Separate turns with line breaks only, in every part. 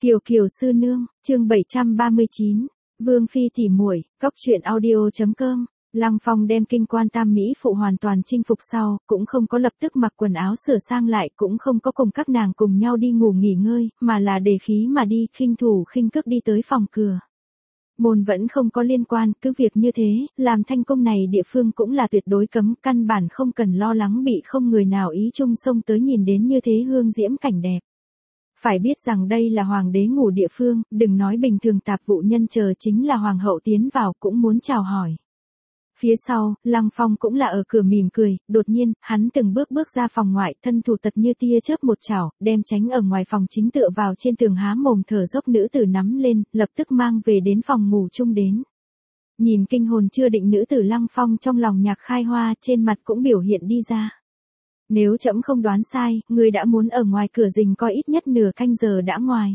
Kiều Kiều sư nương, chương 739, Vương phi tỉ muội, cóc truyện audio.com. Lăng Phong đem kinh quan tam mỹ phụ hoàn toàn chinh phục sau, cũng không có lập tức mặc quần áo sửa sang lại, cũng không có cùng các nàng cùng nhau đi ngủ nghỉ ngơi, mà là đề khí mà đi, khinh thủ khinh cước đi tới phòng cửa. Môn vẫn không có liên quan, cứ việc như thế, làm thanh cung này địa phương cũng là tuyệt đối cấm, căn bản không cần lo lắng bị không người nào ý chung xông tới nhìn đến như thế hương diễm cảnh đẹp. Phải biết rằng đây là hoàng đế ngủ địa phương, đừng nói bình thường tạp vụ nhân chờ chính là hoàng hậu tiến vào cũng muốn chào hỏi. Phía sau, Lăng Phong cũng là ở cửa mỉm cười, đột nhiên, hắn từng bước ra phòng ngoại, thân thủ tật như tia chớp một chảo, đem tránh ở ngoài phòng chính tựa vào trên tường há mồm thở dốc nữ tử nắm lên, lập tức mang về đến phòng ngủ chung đến. Nhìn kinh hồn chưa định nữ tử Lăng Phong trong lòng nhạc khai hoa, trên mặt cũng biểu hiện đi ra. Nếu trẫm không đoán sai, ngươi đã muốn ở ngoài cửa rình coi ít nhất nửa canh giờ đã ngoài.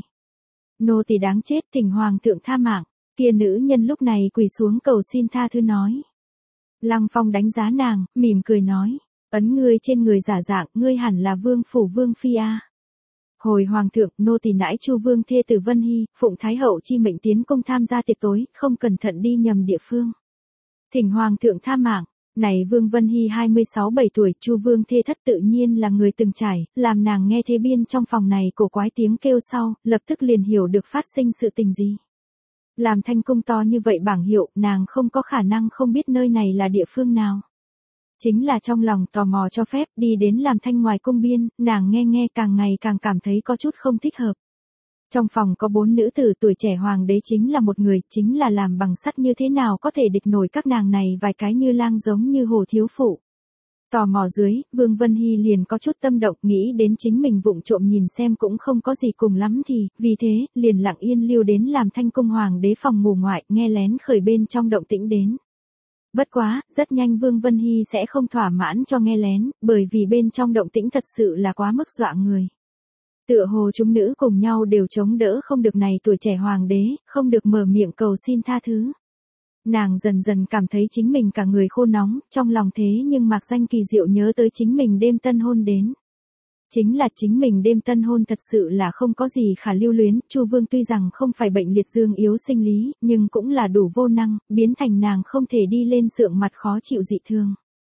Nô tỳ đáng chết, thỉnh hoàng thượng tha mạng. Kia nữ nhân lúc này quỳ xuống cầu xin tha thứ nói. Lăng Phong đánh giá nàng, mỉm cười nói, ấn ngươi trên người giả dạng, ngươi hẳn là vương phủ vương phi a. Hồi hoàng thượng, nô tỳ nãi Chu vương thê tử Vân Hy, phụng thái hậu chi mệnh tiến công tham gia tiệc tối, không cẩn thận đi nhầm địa phương. Thỉnh hoàng thượng tha mạng. Này Vương Vân Hy 26-7 tuổi, Chu vương thê thất tự nhiên là người từng trải, làm nàng nghe thế biên trong phòng này cổ quái tiếng kêu sau, lập tức liền hiểu được phát sinh sự tình gì. Làm thanh cung to như vậy bảng hiệu, nàng không có khả năng không biết nơi này là địa phương nào. Chính là trong lòng tò mò cho phép đi đến làm thanh ngoài cung biên, nàng nghe càng ngày càng cảm thấy có chút không thích hợp. Trong phòng có 4 nữ tử tuổi trẻ hoàng đế chính là một người, chính là làm bằng sắt như thế nào có thể địch nổi các nàng này vài cái như lang giống như hồ thiếu phụ. Tò mò dưới, Vương Vân Hy liền có chút tâm động nghĩ đến chính mình vụng trộm nhìn xem cũng không có gì cùng lắm thì, vì thế, liền lặng yên lưu đến làm thanh cung hoàng đế phòng ngủ ngoại nghe lén khởi bên trong động tĩnh đến. Bất quá, rất nhanh Vương Vân Hy sẽ không thỏa mãn cho nghe lén, bởi vì bên trong động tĩnh thật sự là quá mức dọa người. Tựa hồ chúng nữ cùng nhau đều chống đỡ không được này tuổi trẻ hoàng đế, không được mở miệng cầu xin tha thứ. Nàng dần dần cảm thấy chính mình cả người khô nóng, trong lòng thế nhưng mạc danh kỳ diệu nhớ tới chính mình đêm tân hôn đến. Chính là chính mình đêm tân hôn thật sự là không có gì khả lưu luyến, Chu vương tuy rằng không phải bệnh liệt dương yếu sinh lý, nhưng cũng là đủ vô năng, biến thành nàng không thể đi lên sượng mặt khó chịu dị thương.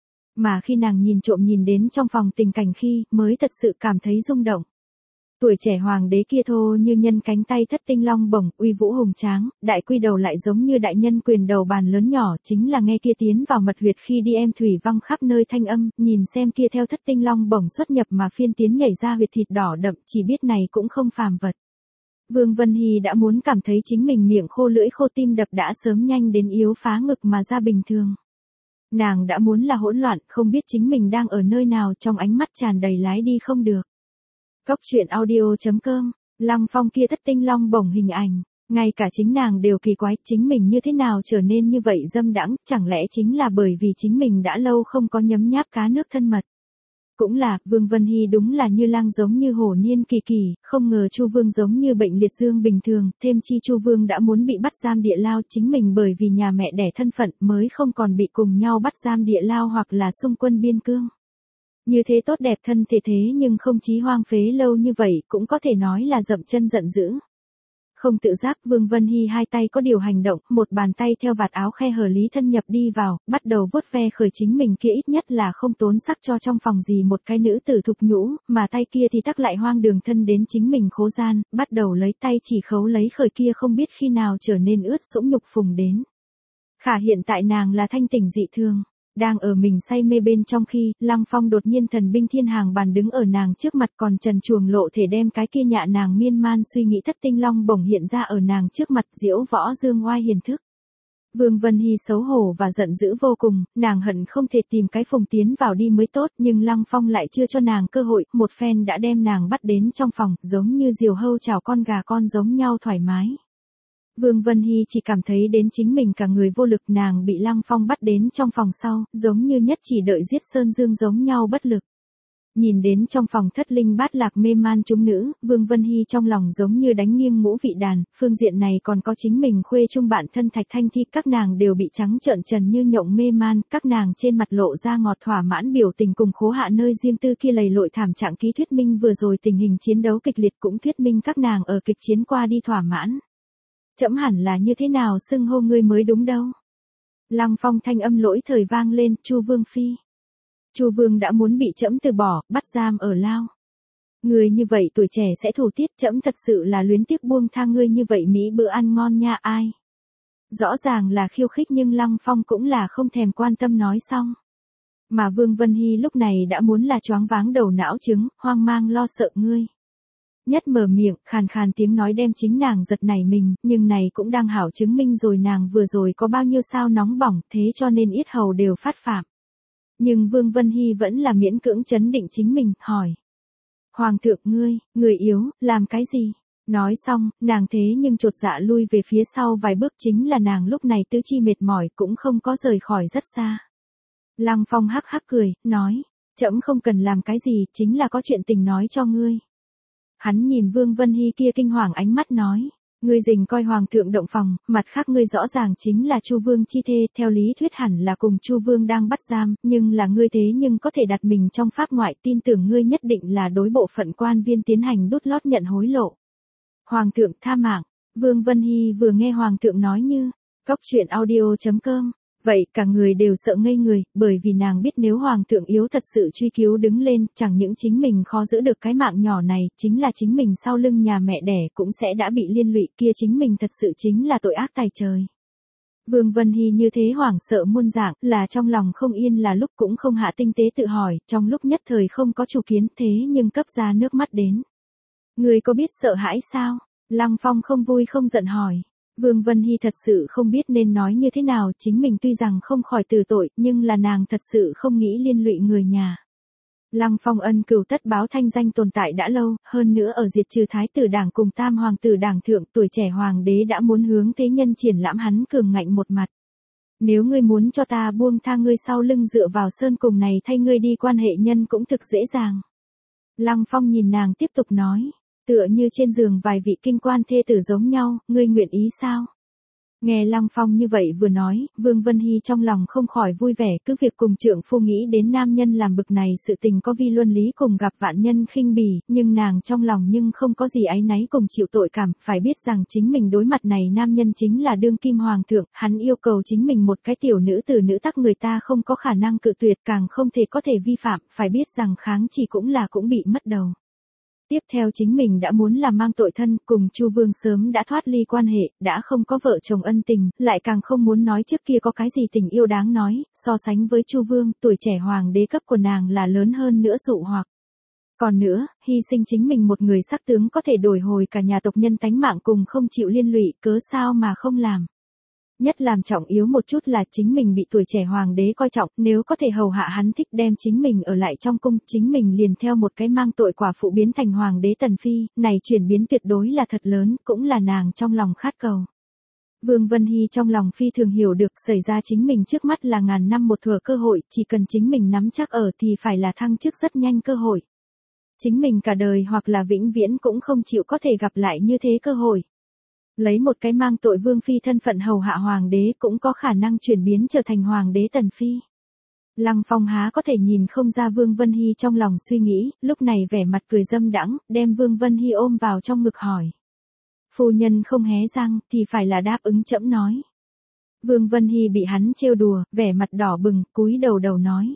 Mà khi nàng nhìn trộm nhìn đến trong phòng tình cảnh khi, mới thật sự cảm thấy rung động. Tuổi trẻ hoàng đế kia thô như nhân cánh tay thất tinh long bổng, uy vũ hùng tráng, đại quy đầu lại giống như đại nhân quyền đầu bàn lớn nhỏ, chính là nghe kia tiến vào mật huyệt khi đi em thủy văng khắp nơi thanh âm, nhìn xem kia theo thất tinh long bổng xuất nhập mà phiên tiến nhảy ra huyệt thịt đỏ đậm, chỉ biết này cũng không phàm vật. Vương Vân Hy đã muốn cảm thấy chính mình miệng khô lưỡi khô tim đập đã sớm nhanh đến yếu phá ngực mà ra bình thường. Nàng đã muốn là hỗn loạn, không biết chính mình đang ở nơi nào, trong ánh mắt tràn đầy lái đi không được. Cóc truyện audio.com, Lăng Phong kia thất tinh long bổng hình ảnh, ngay cả chính nàng đều kỳ quái chính mình như thế nào trở nên như vậy dâm đãng, chẳng lẽ chính là bởi vì chính mình đã lâu không có nhấm nháp cá nước thân mật. Cũng là, Vương Vân Hy đúng là như lang giống như hổ niên kỳ kỳ, không ngờ Chu vương giống như bệnh liệt dương bình thường, thêm chi Chu vương đã muốn bị bắt giam địa lao chính mình bởi vì nhà mẹ đẻ thân phận mới không còn bị cùng nhau bắt giam địa lao hoặc là xung quân biên cương. Như thế tốt đẹp thân thể thế nhưng không chí hoang phế lâu như vậy cũng có thể nói là dậm chân giận dữ. Không tự giác Vương Vân Hy hai tay có điều hành động, một bàn tay theo vạt áo khe hở lý thân nhập đi vào, bắt đầu vuốt ve khởi chính mình kia ít nhất là không tốn sắc cho trong phòng gì một cái nữ tử thục nhũ, mà tay kia thì tắc lại hoang đường thân đến chính mình khố gian, bắt đầu lấy tay chỉ khấu lấy khởi kia không biết khi nào trở nên ướt sũng nhục phùng đến. Khả hiện tại nàng là thanh tỉnh dị thường. Đang ở mình say mê bên trong khi, Lăng Phong đột nhiên thần binh thiên hàng bàn đứng ở nàng trước mặt còn trần truồng lộ thể đem cái kia nhạ nàng miên man suy nghĩ thất tinh long bổng hiện ra ở nàng trước mặt diễu võ dương oai hiền thức. Vương Vân Hy xấu hổ và giận dữ vô cùng, nàng hận không thể tìm cái phùng tiến vào đi mới tốt nhưng Lăng Phong lại chưa cho nàng cơ hội, một phen đã đem nàng bắt đến trong phòng giống như diều hâu chào con gà con giống nhau thoải mái. Vương Vân Hy chỉ cảm thấy đến chính mình cả người vô lực nàng bị Lăng Phong bắt đến trong phòng sau, giống như nhất chỉ đợi giết sơn dương giống nhau bất lực. Nhìn đến trong phòng thất linh bát lạc mê man chúng nữ, Vương Vân Hy trong lòng giống như đánh nghiêng ngũ vị đàn, phương diện này còn có chính mình khuê chung bạn thân Thạch Thanh Thi, các nàng đều bị trắng trợn trần như nhộng mê man, các nàng trên mặt lộ ra ngọt thỏa mãn biểu tình cùng khố hạ nơi riêng tư kia lầy lội thảm trạng ký thuyết minh vừa rồi tình hình chiến đấu kịch liệt cũng thuyết minh các nàng ở kịch chiến qua đi thỏa mãn. Trẫm hẳn là như thế nào xưng hô ngươi mới đúng đâu. Lăng Phong thanh âm lỗi thời vang lên, Chu Vương phi. Chu Vương đã muốn bị trẫm từ bỏ, bắt giam ở lao. Ngươi như vậy tuổi trẻ sẽ thủ tiết, trẫm thật sự là luyến tiếc buông tha ngươi như vậy mỹ bữa ăn ngon nha ai. Rõ ràng là khiêu khích nhưng Lăng Phong cũng là không thèm quan tâm nói xong. Mà Vương Vân Hy lúc này đã muốn là choáng váng đầu não trứng, hoang mang lo sợ ngươi. Nhất mở miệng, khàn khàn tiếng nói đem chính nàng giật nảy mình, nhưng này cũng đang hảo chứng minh rồi nàng vừa rồi có bao nhiêu sao nóng bỏng, thế cho nên yết hầu đều phát phạm. Nhưng Vương Vân Hy vẫn là miễn cưỡng chấn định chính mình, hỏi. Hoàng thượng người yếu, làm cái gì? Nói xong, nàng thế nhưng chột dạ lui về phía sau vài bước, chính là nàng lúc này tứ chi mệt mỏi cũng không có rời khỏi rất xa. Lăng Phong hắc hắc cười, nói, trẫm không cần làm cái gì, chính là có chuyện tình nói cho ngươi. Hắn nhìn Vương Vân Hy kia kinh hoàng ánh mắt nói, ngươi dình coi hoàng thượng động phòng, mặt khác ngươi rõ ràng chính là Chu Vương chi thê, theo lý thuyết hẳn là cùng Chu Vương đang bắt giam, nhưng là ngươi thế nhưng có thể đặt mình trong pháp ngoại, tin tưởng ngươi nhất định là đối bộ phận quan viên tiến hành đút lót nhận hối lộ. Hoàng thượng tha mạng, Vương Vân Hy vừa nghe hoàng thượng nói như, Cóc Truyện Audio.com. Vậy cả người đều sợ ngây người, bởi vì nàng biết nếu hoàng thượng yếu thật sự truy cứu đứng lên, chẳng những chính mình khó giữ được cái mạng nhỏ này, chính là chính mình sau lưng nhà mẹ đẻ cũng sẽ đã bị liên lụy, kia chính mình thật sự chính là tội ác tày trời. Vương Vân Hy như thế hoảng sợ muôn dạng, là trong lòng không yên là lúc cũng không hạ tinh tế tự hỏi, trong lúc nhất thời không có chủ kiến thế nhưng cấp ra nước mắt đến. Người có biết sợ hãi sao? Lăng Phong không vui không giận hỏi. Vương Vân Hy thật sự không biết nên nói như thế nào, chính mình tuy rằng không khỏi từ tội, nhưng là nàng thật sự không nghĩ liên lụy người nhà. Lăng Phong ân cửu tất báo thanh danh tồn tại đã lâu, hơn nữa ở diệt trừ thái tử đảng cùng tam hoàng tử đảng thượng, tuổi trẻ hoàng đế đã muốn hướng thế nhân triển lãm hắn cường ngạnh một mặt. Nếu ngươi muốn cho ta buông tha ngươi sau lưng dựa vào sơn cùng này thay ngươi đi quan hệ nhân cũng thực dễ dàng. Lăng Phong nhìn nàng tiếp tục nói. Tựa như trên giường vài vị kinh quan thê tử giống nhau, ngươi nguyện ý sao? Nghe Lăng Phong như vậy vừa nói, Vương Vân Hy trong lòng không khỏi vui vẻ, cứ việc cùng trượng phu nghĩ đến nam nhân làm bực này sự tình có vi luân lý cùng gặp vạn nhân khinh bỉ, nhưng nàng trong lòng nhưng không có gì áy náy cùng chịu tội cảm, phải biết rằng chính mình đối mặt này nam nhân chính là đương kim hoàng thượng, hắn yêu cầu chính mình một cái tiểu nữ từ nữ tắc người ta không có khả năng cự tuyệt, càng không thể có thể vi phạm, phải biết rằng kháng chỉ cũng bị mất đầu. Tiếp theo chính mình đã muốn là mang tội thân, cùng Chu Vương sớm đã thoát ly quan hệ, đã không có vợ chồng ân tình, lại càng không muốn nói trước kia có cái gì tình yêu đáng nói, so sánh với Chu Vương, tuổi trẻ hoàng đế cấp của nàng là lớn hơn nữa dụ hoặc. Còn nữa, hy sinh chính mình một người sắc tướng có thể đổi hồi cả nhà tộc nhân tánh mạng cùng không chịu liên lụy, cớ sao mà không làm. Nhất làm trọng yếu một chút là chính mình bị tuổi trẻ hoàng đế coi trọng, nếu có thể hầu hạ hắn thích đem chính mình ở lại trong cung, chính mình liền theo một cái mang tội quả phụ biến thành hoàng đế tần phi, này chuyển biến tuyệt đối là thật lớn, cũng là nàng trong lòng khát cầu. Vương Vân Hy trong lòng phi thường hiểu được xảy ra chính mình trước mắt là ngàn năm một thuở cơ hội, chỉ cần chính mình nắm chắc ở thì phải là thăng chức rất nhanh cơ hội. Chính mình cả đời hoặc là vĩnh viễn cũng không chịu có thể gặp lại như thế cơ hội. Lấy một cái mang tội vương phi thân phận hầu hạ hoàng đế cũng có khả năng chuyển biến trở thành hoàng đế tần phi. Lăng Phong há có thể nhìn không ra Vương Vân Hy trong lòng suy nghĩ, lúc này vẻ mặt cười dâm đãng, đem Vương Vân Hy ôm vào trong ngực hỏi. Phu nhân không hé răng thì phải là đáp ứng trẫm nói. Vương Vân Hy bị hắn trêu đùa, vẻ mặt đỏ bừng, cúi đầu nói.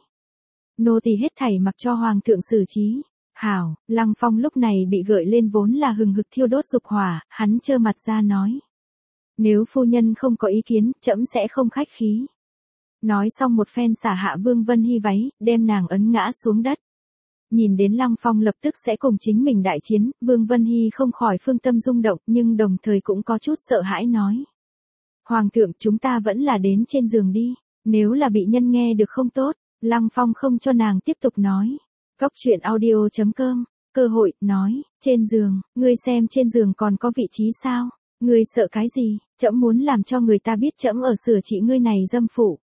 Nô tỳ hết thảy mặc cho hoàng thượng xử trí. Hảo, Lăng Phong lúc này bị gợi lên vốn là hừng hực thiêu đốt dục hỏa, hắn trơ mặt ra nói. Nếu phu nhân không có ý kiến, trẫm sẽ không khách khí. Nói xong một phen xả hạ Vương Vân Hy váy, đem nàng ấn ngã xuống đất. Nhìn đến Lăng Phong lập tức sẽ cùng chính mình đại chiến, Vương Vân Hy không khỏi phương tâm rung động nhưng đồng thời cũng có chút sợ hãi nói. Hoàng thượng chúng ta vẫn là đến trên giường đi, nếu là bị nhân nghe được không tốt, Lăng Phong không cho nàng tiếp tục nói. Cóc Truyện Audio.com, cơ hội, nói, trên giường, ngươi xem trên giường còn có vị trí sao, ngươi sợ cái gì, trẫm muốn làm cho người ta biết trẫm ở sửa trị ngươi này dâm phụ.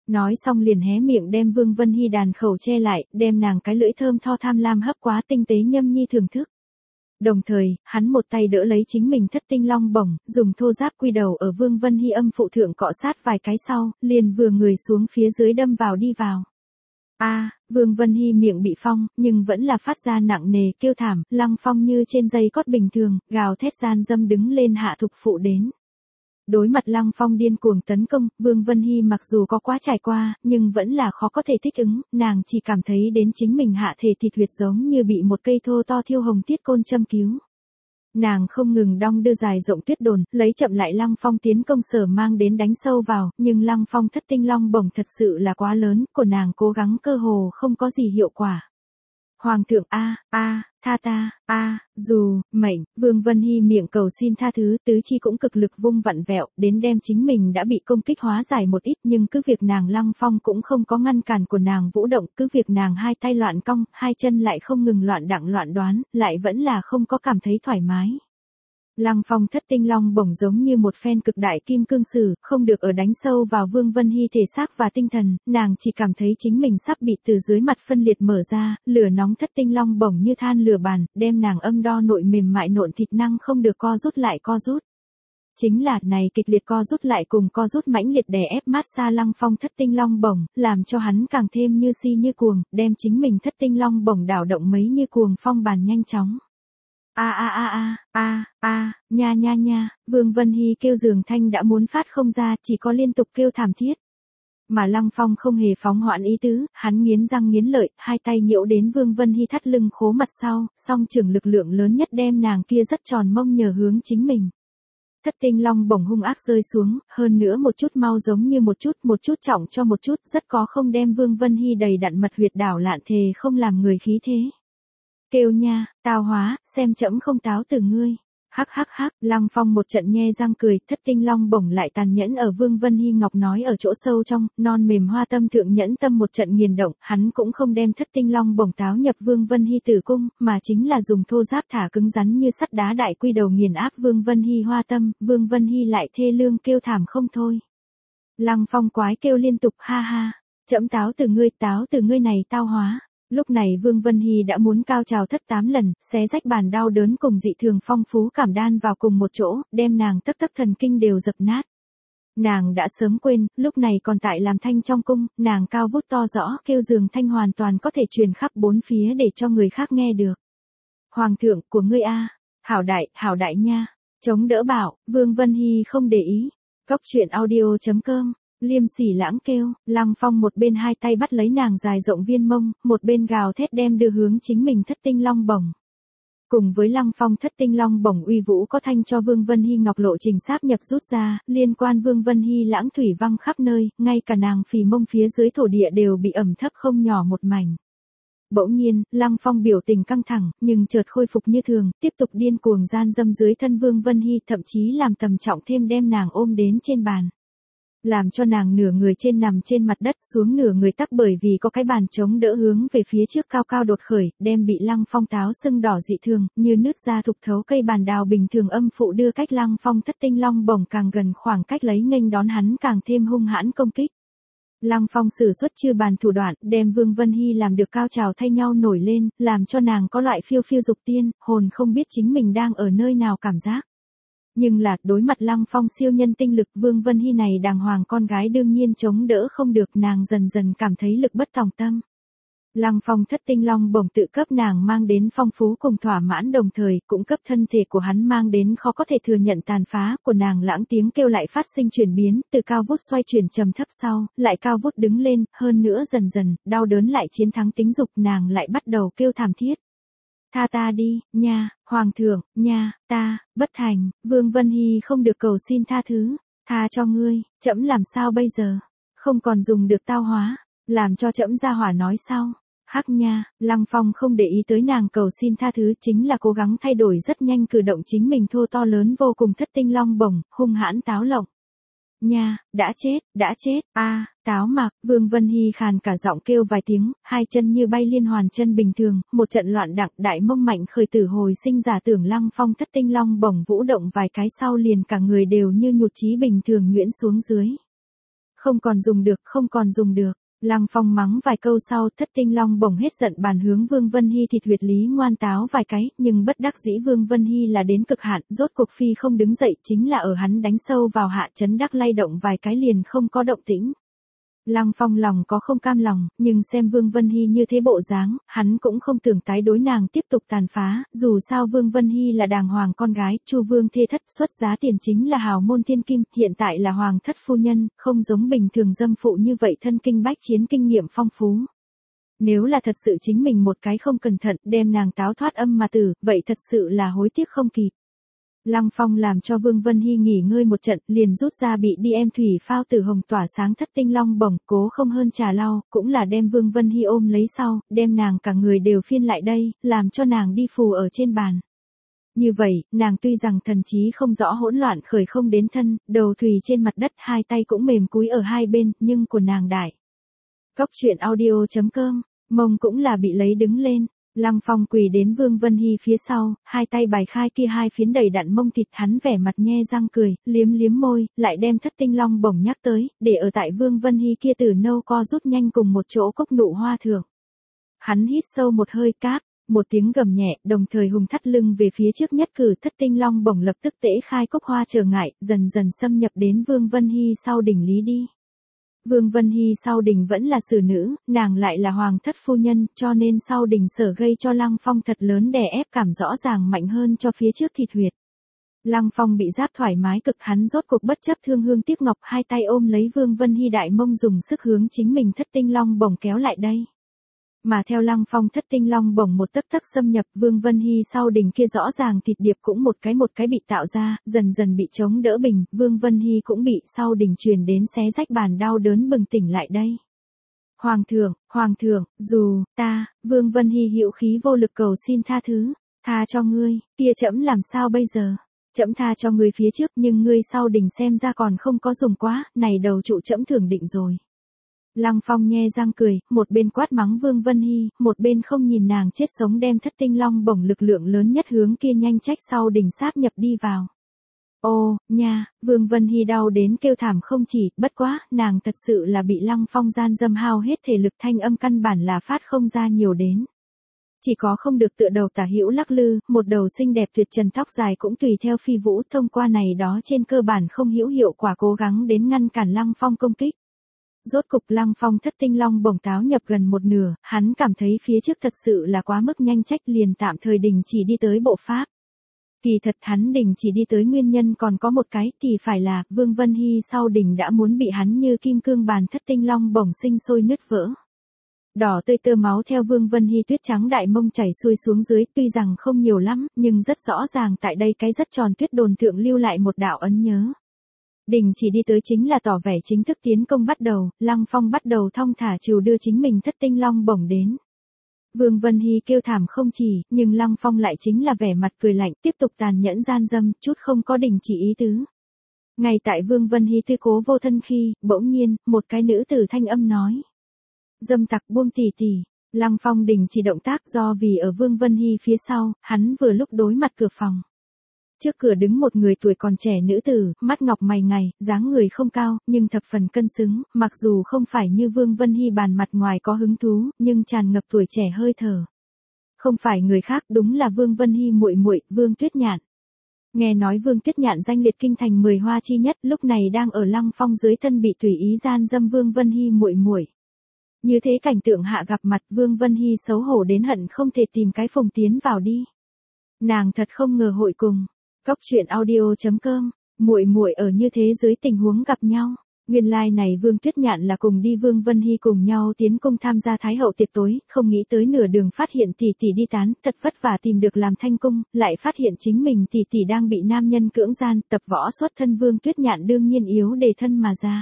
Nói xong liền hé miệng đem Vương Vân Hy đàn khẩu che lại, đem nàng cái lưỡi thơm tho tham lam hấp quá tinh tế nhâm nhi thưởng thức. Đồng thời, hắn một tay đỡ lấy chính mình thất tinh long bổng, dùng thô giáp quy đầu ở Vương Vân Hy âm phụ thượng cọ sát vài cái sau, liền vừa người xuống phía dưới đâm vào đi vào. Vương Vân Hy miệng bị phong, nhưng vẫn là phát ra nặng nề kêu thảm, Lăng Phong như trên dây cót bình thường, gào thét gian dâm đứng lên hạ thục phụ đến. Đối mặt Lăng Phong điên cuồng tấn công, Vương Vân Hy mặc dù có quá trải qua, nhưng vẫn là khó có thể thích ứng, nàng chỉ cảm thấy đến chính mình hạ thể thịt huyệt giống như bị một cây thô to thiêu hồng tiết côn châm cứu. Nàng không ngừng đong đưa dài rộng tuyết đồn, lấy chậm lại Lăng Phong tiến công sở mang đến đánh sâu vào, nhưng Lăng Phong thất tinh long bổng thật sự là quá lớn, của nàng cố gắng cơ hồ không có gì hiệu quả. Hoàng thượng tha ta, dù, mệnh, Vương Vân Hy miệng cầu xin tha thứ, tứ chi cũng cực lực vung vặn vẹo, đến đem chính mình đã bị công kích hóa giải một ít, nhưng cứ việc nàng Lăng Phong cũng không có ngăn cản của nàng vũ động, cứ việc nàng hai tay loạn cong, hai chân lại không ngừng loạn đặng loạn đoán, lại vẫn là không có cảm thấy thoải mái. Lăng Phong thất tinh long bổng giống như một phen cực đại kim cương sử, không được ở đánh sâu vào Vương Vân Hy thể xác và tinh thần, nàng chỉ cảm thấy chính mình sắp bị từ dưới mặt phân liệt mở ra, lửa nóng thất tinh long bổng như than lửa bàn, đem nàng âm đo nội mềm mại nộn thịt năng không được co rút lại co rút. Chính là này kịch liệt co rút lại cùng co rút mãnh liệt đè ép mát xa Lăng Phong thất tinh long bổng, làm cho hắn càng thêm như si như cuồng, đem chính mình thất tinh long bổng đảo động mấy như cuồng phong bàn nhanh chóng. Nha, Vương Vân Hy kêu giường thanh đã muốn phát không ra, chỉ có liên tục kêu thảm thiết. Mà Lăng Phong không hề phóng hoãn ý tứ, hắn nghiến răng nghiến lợi, hai tay nhiễu đến Vương Vân Hy thắt lưng khố mặt sau, song trường lực lượng lớn nhất đem nàng kia rất tròn mông nhờ hướng chính mình. Thất tinh long bổng hung ác rơi xuống, hơn nữa một chút mau giống như một chút trọng cho một chút, rất có không đem Vương Vân Hy đầy đặn mật huyệt đảo lạn thề không làm người khí thế. Kêu nha, tao hóa, xem trẫm không táo từ ngươi. Hắc, Lăng Phong một trận nhe răng cười, thất tinh long bổng lại tàn nhẫn ở Vương Vân Hy ngọc nói ở chỗ sâu trong, non mềm hoa tâm thượng nhẫn tâm một trận nghiền động, hắn cũng không đem thất tinh long bổng táo nhập Vương Vân Hy tử cung, mà chính là dùng thô giáp thả cứng rắn như sắt đá đại quy đầu nghiền áp Vương Vân Hy hoa tâm, Vương Vân Hy lại thê lương kêu thảm không thôi. Lăng Phong quái kêu liên tục ha, trẫm táo từ ngươi này tao hóa. Lúc này Vương Vân Hy đã muốn cao trào thất 8 lần, xé rách bàn đau đớn cùng dị thường phong phú cảm đan vào cùng một chỗ, đem nàng tấc thần kinh đều dập nát. Nàng đã sớm quên, lúc này còn tại làm thanh trong cung, nàng cao vút to rõ kêu giường thanh hoàn toàn có thể truyền khắp bốn phía để cho người khác nghe được. Hoàng thượng của ngươi hảo đại nha, chống đỡ bảo, Vương Vân Hy không để ý. Góc truyện audio.com Liêm Sỉ Lãng kêu, Lăng Phong một bên hai tay bắt lấy nàng dài rộng viên mông, một bên gào thét đem đưa hướng chính mình thất tinh long bổng. Cùng với Lăng Phong thất tinh long bổng uy vũ có thanh cho Vương Vân Hy ngọc lộ trình sáp nhập rút ra, liên quan Vương Vân Hy lãng thủy văng khắp nơi, ngay cả nàng phì mông phía dưới thổ địa đều bị ẩm thấp không nhỏ một mảnh. Bỗng nhiên, Lăng Phong biểu tình căng thẳng, nhưng chợt khôi phục như thường, tiếp tục điên cuồng gian dâm dưới thân Vương Vân Hy, thậm chí làm tầm trọng thêm đem nàng ôm đến trên bàn. Làm cho nàng nửa người trên nằm trên mặt đất xuống nửa người tắc bởi vì có cái bàn chống đỡ hướng về phía trước cao cao đột khởi, đem bị Lăng Phong táo sưng đỏ dị thường, như nứt ra thục thấu cây bàn đào bình thường âm phụ đưa cách Lăng Phong thất tinh long bổng càng gần khoảng cách lấy nghênh đón hắn càng thêm hung hãn công kích. Lăng Phong sử xuất chư bàn thủ đoạn, đem Vương Vân Hy làm được cao trào thay nhau nổi lên, làm cho nàng có loại phiêu phiêu dục tiên, hồn không biết chính mình đang ở nơi nào cảm giác. Nhưng là, đối mặt Lăng Phong siêu nhân tinh lực Vương Vân Hy này đàng hoàng con gái đương nhiên chống đỡ không được, nàng dần dần cảm thấy lực bất tòng tâm. Lăng Phong thất tinh long bổng tự cấp nàng mang đến phong phú cùng thỏa mãn đồng thời, cũng cấp thân thể của hắn mang đến khó có thể thừa nhận tàn phá của nàng lãng tiếng kêu lại phát sinh chuyển biến, từ cao vút xoay chuyển trầm thấp sau, lại cao vút đứng lên, hơn nữa dần dần, đau đớn lại chiến thắng tính dục nàng lại bắt đầu kêu thảm thiết. Tha ta đi, nha, hoàng thượng, nha, ta, bất thành, Vương Vân Hy không được cầu xin tha thứ, tha cho ngươi, trẫm làm sao bây giờ, không còn dùng được tao hóa, làm cho trẫm ra hỏa nói sau. Hắc nha, Lăng Phong không để ý tới nàng cầu xin tha thứ, chính là cố gắng thay đổi rất nhanh cử động chính mình thô to lớn vô cùng thất tinh long bổng, hung hãn táo lộng. Nha, đã chết, táo mạc, Vương Vân Hy khàn cả giọng kêu vài tiếng, hai chân như bay liên hoàn chân bình thường, một trận loạn đặng đại mông mạnh khởi tử hồi sinh giả tưởng Lăng Phong thất tinh long bổng vũ động vài cái sau liền cả người đều như nhụt chí bình thường nhuyễn xuống dưới. Không còn dùng được, không còn dùng được. Lăng Phong mắng vài câu sau, Thất Tinh Long bổng hết giận bàn hướng Vương Vân Hy thịt huyệt lý ngoan táo vài cái, nhưng bất đắc dĩ Vương Vân Hy là đến cực hạn, rốt cuộc phi không đứng dậy, chính là ở hắn đánh sâu vào hạ chấn đắc lay động vài cái liền không có động tĩnh. Lăng Phong lòng có không cam lòng, nhưng xem Vương Vân Hy như thế bộ dáng, hắn cũng không tưởng tái đối nàng tiếp tục tàn phá, dù sao Vương Vân Hy là đàng hoàng con gái, Chu Vương thê thất xuất giá tiền chính là hào môn thiên kim, hiện tại là hoàng thất phu nhân, không giống bình thường dâm phụ như vậy thân kinh bách chiến kinh nghiệm phong phú. Nếu là thật sự chính mình một cái không cẩn thận đem nàng táo thoát âm mà tử, vậy thật sự là hối tiếc không kịp. Lăng Phong làm cho Vương Vân Hy nghỉ ngơi một trận, liền rút ra bị đi em thủy phao tử hồng tỏa sáng Thất Tinh Long bổng, cố không hơn trà lau, cũng là đem Vương Vân Hy ôm lấy sau, đem nàng cả người đều phiên lại đây, làm cho nàng đi phù ở trên bàn. Như vậy, nàng tuy rằng thần trí không rõ hỗn loạn khởi không đến thân, đầu thùy trên mặt đất, hai tay cũng mềm cúi ở hai bên, nhưng của nàng đại. Cóc truyện audio.com, mông cũng là bị lấy đứng lên. Lăng Phong quỳ đến Vương Vân Hy phía sau, hai tay bài khai kia hai phiến đầy đặn mông thịt, hắn vẻ mặt nhe răng cười, liếm liếm môi, lại đem Thất Tinh Long bổng nhắc tới, để ở tại Vương Vân Hy kia từ nâu co rút nhanh cùng một chỗ cốc nụ hoa thưởng. Hắn hít sâu một hơi cáp, một tiếng gầm nhẹ, đồng thời hùng thắt lưng về phía trước nhất cử, Thất Tinh Long bổng lập tức tễ khai cốc hoa trở ngại, dần dần xâm nhập đến Vương Vân Hy sau đỉnh lý đi. Vương Vân Hy sau đình vẫn là xử nữ, nàng lại là hoàng thất phu nhân, cho nên sau đình sở gây cho Lăng Phong thật lớn đè ép cảm rõ ràng mạnh hơn cho phía trước thịt huyệt. Lăng Phong bị giáp thoải mái cực, hắn rốt cuộc bất chấp thương hương tiếc ngọc, hai tay ôm lấy Vương Vân Hy đại mông dùng sức hướng chính mình Thất Tinh Long bổng kéo lại đây. Mà theo Lăng Phong Thất Tinh Long bổng một tấc tấc xâm nhập, Vương Vân Hy sau đỉnh kia rõ ràng thịt điệp cũng một cái bị tạo ra, dần dần bị chống đỡ bình, Vương Vân Hy cũng bị sau đỉnh truyền đến xé rách bàn đau đớn bừng tỉnh lại đây. Hoàng thượng, dù, ta, Vương Vân Hy hữu khí vô lực cầu xin tha thứ, tha cho ngươi, kia trẫm làm sao bây giờ? Trẫm tha cho ngươi phía trước nhưng ngươi sau đỉnh xem ra còn không có dùng quá, này đầu trụ trẫm thưởng định rồi. Lăng Phong nhe răng cười, một bên quát mắng Vương Vân Hy, một bên không nhìn nàng chết sống đem Thất Tinh Long bổng lực lượng lớn nhất hướng kia nhanh trách sau đỉnh sáp nhập đi vào. Ô, nha, Vương Vân Hy đau đến kêu thảm không chỉ, bất quá, nàng thật sự là bị Lăng Phong gian dâm hao hết thể lực, thanh âm căn bản là phát không ra nhiều đến. Chỉ có không được tựa đầu tả hữu lắc lư, một đầu xinh đẹp tuyệt trần tóc dài cũng tùy theo phi vũ, thông qua này đó trên cơ bản không hữu hiệu quả cố gắng đến ngăn cản Lăng Phong công kích. Rốt cục Lăng Phong Thất Tinh Long bổng táo nhập gần một nửa, hắn cảm thấy phía trước thật sự là quá mức nhanh trách, liền tạm thời đình chỉ đi tới bộ pháp. Kỳ thật hắn đình chỉ đi tới nguyên nhân còn có một cái, thì phải là Vương Vân Hy sau đỉnh đã muốn bị hắn như kim cương bàn Thất Tinh Long bổng sinh sôi nứt vỡ. Đỏ tươi tơ máu theo Vương Vân Hy tuyết trắng đại mông chảy xuôi xuống dưới, tuy rằng không nhiều lắm, nhưng rất rõ ràng tại đây cái rất tròn tuyết đồn thượng lưu lại một đạo ấn nhớ. Đình chỉ đi tới chính là tỏ vẻ chính thức tiến công bắt đầu, Lăng Phong bắt đầu thong thả trừ đưa chính mình Thất Tinh Long bổng đến. Vương Vân Hy kêu thảm không chỉ, nhưng Lăng Phong lại chính là vẻ mặt cười lạnh, tiếp tục tàn nhẫn gian dâm, chút không có đình chỉ ý tứ. Ngay tại Vương Vân Hy tư cố vô thân khi, bỗng nhiên, một cái nữ tử thanh âm nói. Dâm tặc buông tỉ tỉ. Lăng Phong đình chỉ động tác do vì ở Vương Vân Hy phía sau, hắn vừa lúc đối mặt cửa phòng. Trước cửa đứng một người tuổi còn trẻ nữ tử, mắt ngọc mày ngài, dáng người không cao, nhưng thập phần cân xứng, mặc dù không phải như Vương Vân Hy bàn mặt ngoài có hứng thú, nhưng tràn ngập tuổi trẻ hơi thở. Không phải người khác, đúng là Vương Vân Hy muội muội, Vương Tuyết Nhạn. Nghe nói Vương Tuyết Nhạn danh liệt kinh thành 10 hoa chi nhất, lúc này đang ở Lăng Phong dưới thân bị tùy ý gian dâm Vương Vân Hy muội muội. Như thế cảnh tượng hạ gặp mặt, Vương Vân Hy xấu hổ đến hận không thể tìm cái phồng tiến vào đi. Nàng thật không ngờ hội cùng. Cóc truyện audio.com, muội muội ở như thế dưới tình huống gặp nhau. Nguyên lai này Vương Tuyết Nhạn là cùng đi Vương Vân Hy cùng nhau tiến cung tham gia thái hậu tiệc tối, không nghĩ tới nửa đường phát hiện tỷ tỷ đi tán, thật vất vả tìm được làm thanh cung, lại phát hiện chính mình tỷ tỷ đang bị nam nhân cưỡng gian, tập võ xuất thân Vương Tuyết Nhạn đương nhiên yếu đề thân mà ra.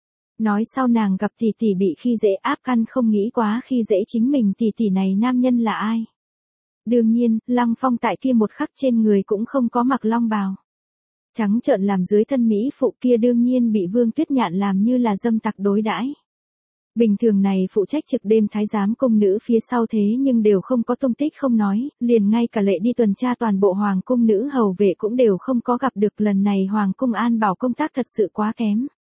Nói sau nàng gặp tỷ tỷ bị khi dễ áp căn không nghĩ quá khi dễ chính mình tỷ tỷ này nam nhân là ai. Đương nhiên, Lăng Phong tại kia một khắc trên người cũng không có mặc long bào. Trắng trợn làm dưới thân Mỹ phụ kia đương nhiên bị Vương Tuyết Nhạn làm như là dâm tặc đối đãi. Bình thường này phụ trách trực đêm thái giám cung nữ phía sau thế nhưng đều không có tung tích không nói, liền ngay cả lệ đi tuần tra toàn bộ hoàng cung nữ hầu vệ cũng đều không có gặp được, lần này hoàng cung an bảo công tác thật sự quá kém.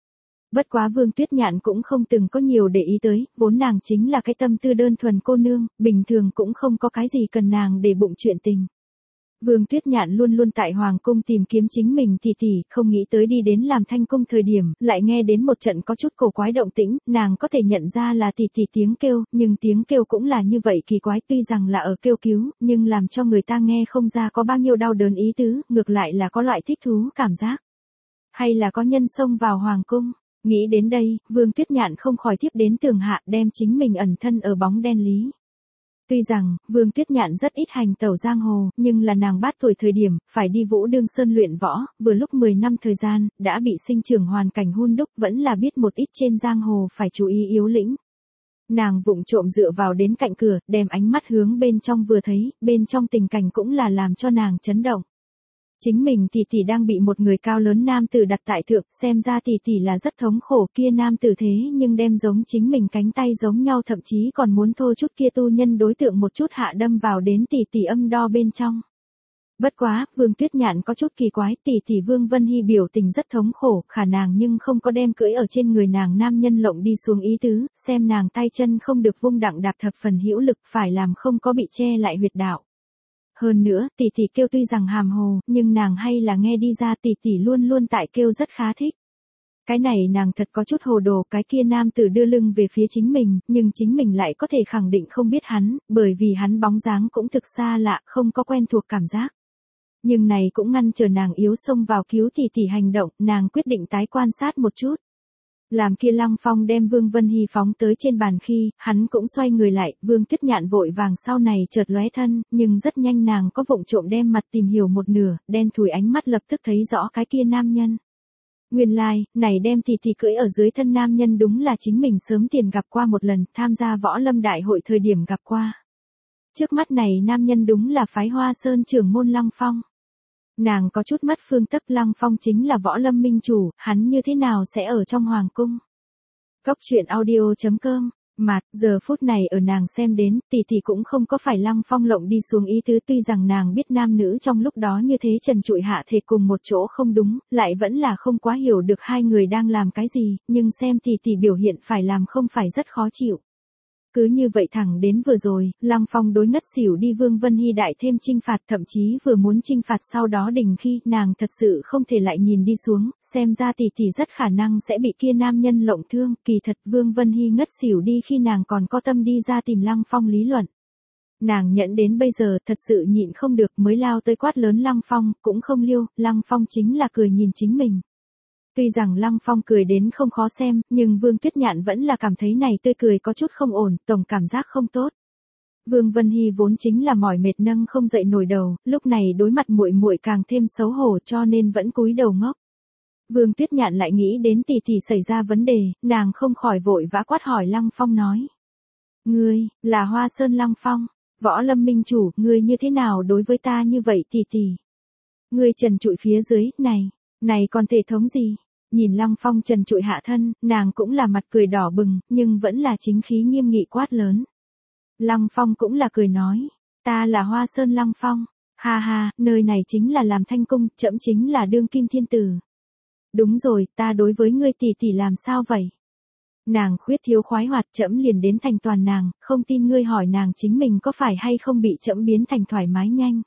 Bất quá Vương Tuyết Nhạn cũng không từng có nhiều để ý tới, vốn nàng chính là cái tâm tư đơn thuần cô nương, bình thường cũng không có cái gì cần nàng để bụng chuyện tình. Vương Tuyết Nhạn luôn luôn tại Hoàng Cung tìm kiếm chính mình tỷ tỷ, không nghĩ tới đi đến làm Thanh Cung thời điểm, lại nghe đến một trận có chút cổ quái động tĩnh, nàng có thể nhận ra là tỷ tỷ tiếng kêu, nhưng tiếng kêu cũng là như vậy kỳ quái, tuy rằng là ở kêu cứu, nhưng làm cho người ta nghe không ra có bao nhiêu đau đớn ý tứ, ngược lại là có loại thích thú cảm giác. Hay là có nhân xông vào Hoàng Cung? Nghĩ đến đây, Vương Tuyết Nhạn không khỏi tiếp đến tường hạ đem chính mình ẩn thân ở bóng đen lý. Tuy rằng, Vương Tuyết Nhạn rất ít hành tẩu giang hồ, nhưng là nàng bát tuổi thời điểm, phải đi Vũ Đương Sơn luyện võ, vừa lúc 10 năm thời gian, đã bị sinh trưởng hoàn cảnh hun đúc, vẫn là biết một ít trên giang hồ phải chú ý yếu lĩnh. Nàng vụng trộm dựa vào đến cạnh cửa, đem ánh mắt hướng bên trong vừa thấy, bên trong tình cảnh cũng là làm cho nàng chấn động. Chính mình tỷ tỷ đang bị một người cao lớn nam tử đặt tại thượng, xem ra tỷ tỷ là rất thống khổ, kia nam tử thế nhưng đem giống chính mình cánh tay giống nhau, thậm chí còn muốn thôi chút kia tu nhân đối tượng một chút hạ đâm vào đến tỷ tỷ âm đo bên trong. Bất quá, Vương Tuyết Nhạn có chút kỳ quái, tỷ tỷ Vương Vân Hy biểu tình rất thống khổ, khả nàng nhưng không có đem cưỡi ở trên người nàng nam nhân lộng đi xuống ý tứ, xem nàng tay chân không được vung đặng đạp thập phần hữu lực, phải làm không có bị che lại huyệt đạo. Hơn nữa, tỷ tỷ kêu tuy rằng hàm hồ, nhưng nàng hay là nghe đi ra tỷ tỷ luôn luôn tại kêu rất khá thích. Cái này nàng thật có chút hồ đồ, cái kia nam tử đưa lưng về phía chính mình, nhưng chính mình lại có thể khẳng định không biết hắn, bởi vì hắn bóng dáng cũng thực xa lạ, không có quen thuộc cảm giác. Nhưng này cũng ngăn trở nàng yếu xông vào cứu tỷ tỷ hành động, nàng quyết định tái quan sát một chút. Làm kia Lăng Phong đem Vương Vân Hy phóng tới trên bàn khi, hắn cũng xoay người lại, Vương Tuyết Nhạn vội vàng sau này chợt lóe thân, nhưng rất nhanh nàng có vụng trộm đem mặt tìm hiểu một nửa, đen thùi ánh mắt lập tức thấy rõ cái kia nam nhân. Nguyên lai, này đem tỷ tỷ cưỡi ở dưới thân nam nhân đúng là chính mình sớm tiền gặp qua một lần, tham gia võ lâm đại hội thời điểm gặp qua. Trước mắt này nam nhân đúng là phái Hoa Sơn trưởng môn Lăng Phong. Nàng có chút mắt phương tức, Lăng Phong chính là võ lâm minh chủ, hắn như thế nào sẽ ở trong hoàng cung. Góc truyện audio.com, mặt, giờ phút này ở nàng xem đến, tỷ tỷ cũng không có phải Lăng Phong lộng đi xuống ý tứ, tuy rằng nàng biết nam nữ trong lúc đó như thế trần trụi hạ thể cùng một chỗ không đúng, lại vẫn là không quá hiểu được hai người đang làm cái gì, nhưng xem tỷ tỷ biểu hiện phải làm không phải rất khó chịu. Cứ như vậy thẳng đến vừa rồi, Lăng Phong đối ngất xỉu đi Vương Vân Hy đại thêm trinh phạt, thậm chí vừa muốn trinh phạt sau đó đình khi nàng thật sự không thể lại nhìn đi xuống, xem ra tỷ tỷ rất khả năng sẽ bị kia nam nhân lộng thương, kỳ thật Vương Vân Hy ngất xỉu đi khi nàng còn có tâm đi ra tìm Lăng Phong lý luận. Nàng nhẫn đến bây giờ thật sự nhịn không được mới lao tới quát lớn Lăng Phong, cũng không liêu, Lăng Phong chính là cười nhìn chính mình. Tuy rằng Lăng Phong cười đến không khó xem, nhưng Vương Tuyết Nhạn vẫn là cảm thấy này tươi cười có chút không ổn, tổng cảm giác không tốt. Vương Vân Hy vốn chính là mỏi mệt nâng không dậy nổi đầu, lúc này đối mặt muội muội càng thêm xấu hổ cho nên vẫn cúi đầu ngốc. Vương Tuyết Nhạn lại nghĩ đến tỷ tỷ xảy ra vấn đề, nàng không khỏi vội vã quát hỏi Lăng Phong nói. Ngươi, là Hoa Sơn Lăng Phong, võ lâm minh chủ, ngươi như thế nào đối với ta như vậy tỷ tỷ? Ngươi trần trụi phía dưới, này còn thể thống gì? Nhìn Lăng Phong trần trụi hạ thân, nàng cũng là mặt cười đỏ bừng, nhưng vẫn là chính khí nghiêm nghị quát lớn. Lăng Phong cũng là cười nói, ta là Hoa Sơn Lăng Phong, ha ha, nơi này chính là làm Thanh Cung, trẫm chính là đương kim thiên tử. Đúng rồi, ta đối với ngươi tỷ tỷ làm sao vậy? Nàng khuyết thiếu khoái hoạt, trẫm liền đến thành toàn nàng, không tin ngươi hỏi nàng chính mình có phải hay không bị trẫm biến thành thoải mái nhanh.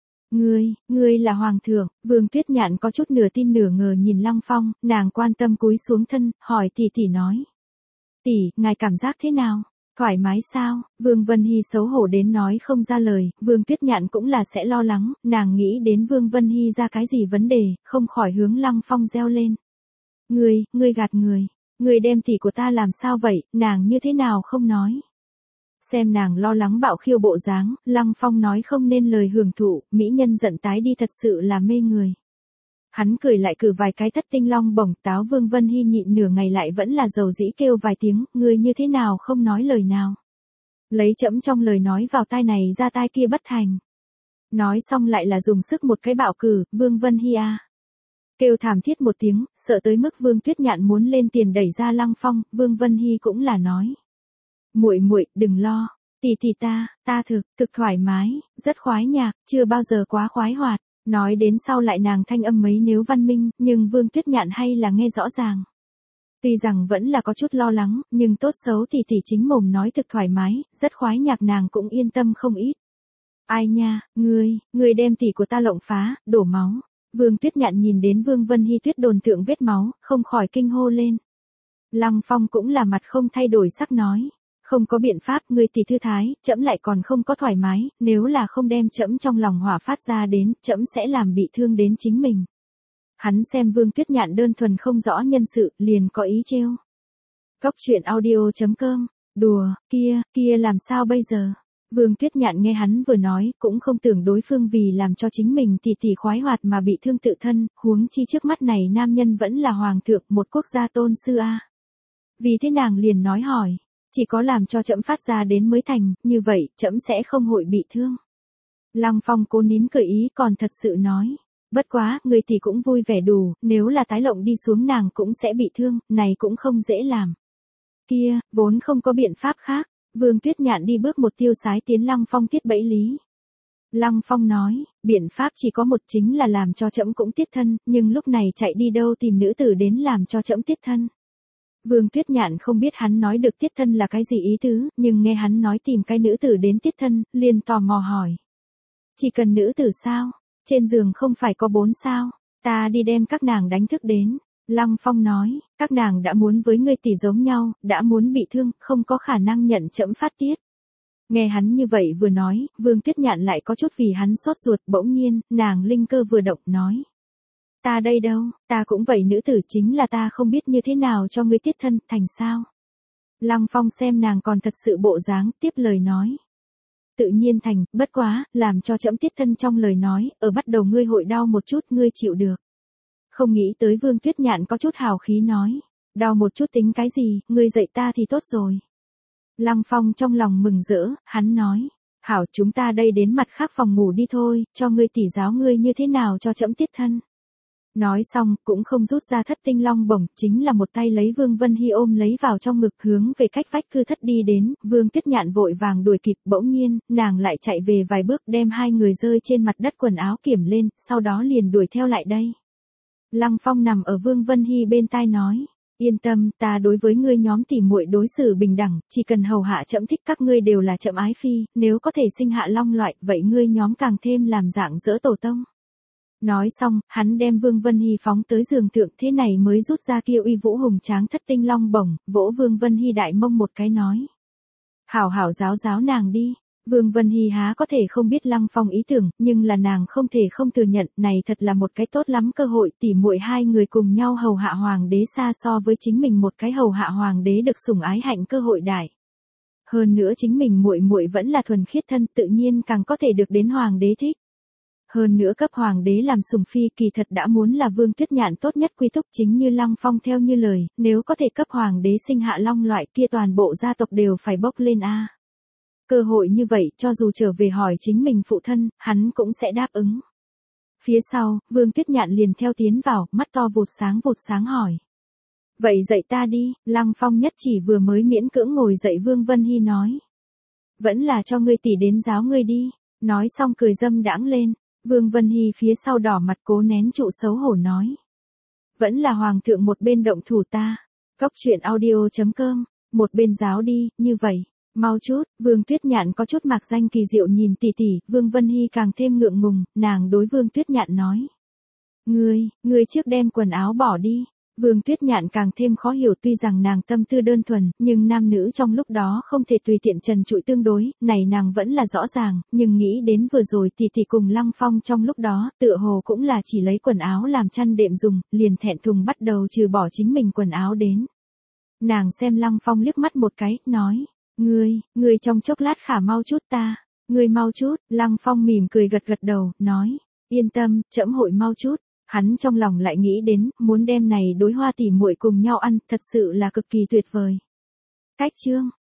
Ngươi là hoàng thượng, Vương Tuyết Nhạn có chút nửa tin nửa ngờ nhìn Lăng Phong, nàng quan tâm cúi xuống thân, hỏi tỷ tỷ nói. Tỷ, ngài cảm giác thế nào? Thoải mái sao? Vương Vân Hy xấu hổ đến nói không ra lời, Vương Tuyết Nhạn cũng là sẽ lo lắng, nàng nghĩ đến Vương Vân Hy ra cái gì vấn đề, không khỏi hướng Lăng Phong reo lên. Ngươi gạt người đem tỷ của ta làm sao vậy, nàng như thế nào không nói? Xem nàng lo lắng bạo khiêu bộ dáng, Lăng Phong nói không nên lời hưởng thụ, mỹ nhân giận tái đi thật sự là mê người. Hắn cười lại cử vài cái thất tinh long bổng, táo Vương Vân Hy nhịn nửa ngày lại vẫn là dầu dĩ kêu vài tiếng, ngươi như thế nào không nói lời nào. Lấy trẫm trong lời nói vào tai này ra tai kia bất thành. Nói xong lại là dùng sức một cái bạo cử, Vương Vân Hy a. Kêu thảm thiết một tiếng, sợ tới mức Vương Tuyết Nhạn muốn lên tiền đẩy ra Lăng Phong, Vương Vân Hy cũng là nói. Muội, đừng lo, tỷ ta thực thoải mái, rất khoái nhạc, chưa bao giờ quá khoái hoạt. Nói đến sau lại nàng thanh âm mấy nếu văn minh, nhưng Vương Tuyết Nhạn hay là nghe rõ ràng. Tuy rằng vẫn là có chút lo lắng, nhưng tốt xấu thì tỷ chính mồm nói thực thoải mái, rất khoái nhạc nàng cũng yên tâm không ít. Ai nha, ngươi đem tỷ của ta lộng phá, đổ máu. Vương Tuyết Nhạn nhìn đến Vương Vân Hy tuyết đồn thượng vết máu, không khỏi kinh hô lên. Lăng Phong cũng là mặt không thay đổi sắc nói. Không có biện pháp, ngươi tỷ thư thái, trẫm lại còn không có thoải mái, nếu là không đem trẫm trong lòng hỏa phát ra đến, trẫm sẽ làm bị thương đến chính mình. Hắn xem Vương Tuyết Nhạn đơn thuần không rõ nhân sự, liền có ý trêu. Cóc truyện audio.com, đùa, kia làm sao bây giờ? Vương Tuyết Nhạn nghe hắn vừa nói, cũng không tưởng đối phương vì làm cho chính mình tỷ khoái hoạt mà bị thương tự thân, huống chi trước mắt này nam nhân vẫn là hoàng thượng một quốc gia tôn sư a. Vì thế nàng liền nói hỏi, chỉ có làm cho trẫm phát ra đến mới thành, như vậy, trẫm sẽ không hội bị thương. Lăng Phong cố nín cười ý còn thật sự nói. Bất quá, người tỷ cũng vui vẻ đủ, nếu là tái lộng đi xuống nàng cũng sẽ bị thương, này cũng không dễ làm. Kia, vốn không có biện pháp khác, Vương Tuyết Nhạn đi bước một tiêu sái tiến Lăng Phong tiết bẫy lý. Lăng Phong nói, biện pháp chỉ có một chính là làm cho trẫm cũng tiết thân, nhưng lúc này chạy đi đâu tìm nữ tử đến làm cho trẫm tiết thân. Vương Tuyết Nhạn không biết hắn nói được tiết thân là cái gì ý tứ, nhưng nghe hắn nói tìm cái nữ tử đến tiết thân, liền tò mò hỏi. Chỉ cần nữ tử sao? Trên giường không phải có 4 sao, ta đi đem các nàng đánh thức đến. Lăng Phong nói, các nàng đã muốn với ngươi tỷ giống nhau, đã muốn bị thương, không có khả năng nhận trẫm phát tiết. Nghe hắn như vậy vừa nói, Vương Tuyết Nhạn lại có chút vì hắn sốt ruột, bỗng nhiên, nàng linh cơ vừa động nói. Ta đây đâu, ta cũng vậy nữ tử chính là ta không biết như thế nào cho ngươi tiết thân, thành sao. Lăng Phong xem nàng còn thật sự bộ dáng, tiếp lời nói. Tự nhiên thành, bất quá, làm cho trẫm tiết thân trong lời nói, ở bắt đầu ngươi hội đau một chút ngươi chịu được. Không nghĩ tới Vương Tuyết Nhạn có chút hào khí nói, đau một chút tính cái gì, ngươi dạy ta thì tốt rồi. Lăng Phong trong lòng mừng rỡ, hắn nói, hảo chúng ta đây đến mặt khác phòng ngủ đi thôi, cho ngươi tỉ giáo ngươi như thế nào cho trẫm tiết thân. Nói xong, cũng không rút ra thất tinh long bổng, chính là một tay lấy Vương Vân Hy ôm lấy vào trong ngực hướng về cách vách cư thất đi đến, Vương Tuyết Nhạn vội vàng đuổi kịp, bỗng nhiên, nàng lại chạy về vài bước đem hai người rơi trên mặt đất quần áo kiểm lên, sau đó liền đuổi theo lại đây. Lăng Phong nằm ở Vương Vân Hy bên tai nói, yên tâm, ta đối với ngươi nhóm tỉ muội đối xử bình đẳng, chỉ cần hầu hạ trẫm thích các ngươi đều là trẫm ái phi, nếu có thể sinh hạ long loại, vậy ngươi nhóm càng thêm làm dạng dỡ tổ tông. Nói xong, hắn đem Vương Vân Hy phóng tới giường thượng, thế này mới rút ra kia uy vũ hùng tráng thất tinh long bổng, vỗ Vương Vân Hy đại mông một cái nói. Hảo hảo giáo nàng đi. Vương Vân Hy há có thể không biết Lăng Phong ý tưởng, nhưng là nàng không thể không thừa nhận, này thật là một cái tốt lắm cơ hội, tỉ muội hai người cùng nhau hầu hạ hoàng đế xa so với chính mình một cái hầu hạ hoàng đế được sủng ái hạnh cơ hội đại. Hơn nữa chính mình muội muội vẫn là thuần khiết thân, tự nhiên càng có thể được đến hoàng đế thích. Hơn nữa cấp hoàng đế làm sủng phi kỳ thật đã muốn là Vương Tuyết Nhạn tốt nhất quy túc, chính như Lăng Phong theo như lời, nếu có thể cấp hoàng đế sinh hạ long loại kia toàn bộ gia tộc đều phải bốc lên a. Cơ hội như vậy, cho dù trở về hỏi chính mình phụ thân, hắn cũng sẽ đáp ứng. Phía sau, Vương Tuyết Nhạn liền theo tiến vào, mắt to vụt sáng hỏi. Vậy dạy ta đi, Lăng Phong nhất chỉ vừa mới miễn cưỡng ngồi dậy Vương Vân Hy nói. Vẫn là cho ngươi tỷ đến giáo ngươi đi, nói xong cười dâm đãng lên, Vương Vân Hy phía sau đỏ mặt cố nén trụ xấu hổ nói. Vẫn là hoàng thượng một bên động thủ ta, cóc truyện audio.com, một bên giáo đi, như vậy. Mau chút, Vương Tuyết Nhạn có chút mạc danh kỳ diệu nhìn tỷ, Vương Vân Hy càng thêm ngượng ngùng, nàng đối Vương Tuyết Nhạn nói. Ngươi trước đem quần áo bỏ đi. Vương Tuyết Nhạn càng thêm khó hiểu, tuy rằng nàng tâm tư đơn thuần, nhưng nam nữ trong lúc đó không thể tùy tiện trần trụi tương đối, này nàng vẫn là rõ ràng, nhưng nghĩ đến vừa rồi tỷ cùng Lăng Phong trong lúc đó, tựa hồ cũng là chỉ lấy quần áo làm chăn đệm dùng, liền thẹn thùng bắt đầu trừ bỏ chính mình quần áo đến. Nàng xem Lăng Phong liếc mắt một cái, nói. Ngươi trong chốc lát khả mau chút ta. Ngươi mau chút, Lăng Phong mỉm cười gật đầu, nói. Yên tâm, trẫm hội mau chút. Hắn trong lòng lại nghĩ đến, muốn đem này đối hoa tỉ muội cùng nhau ăn, thật sự là cực kỳ tuyệt vời. Cách chương.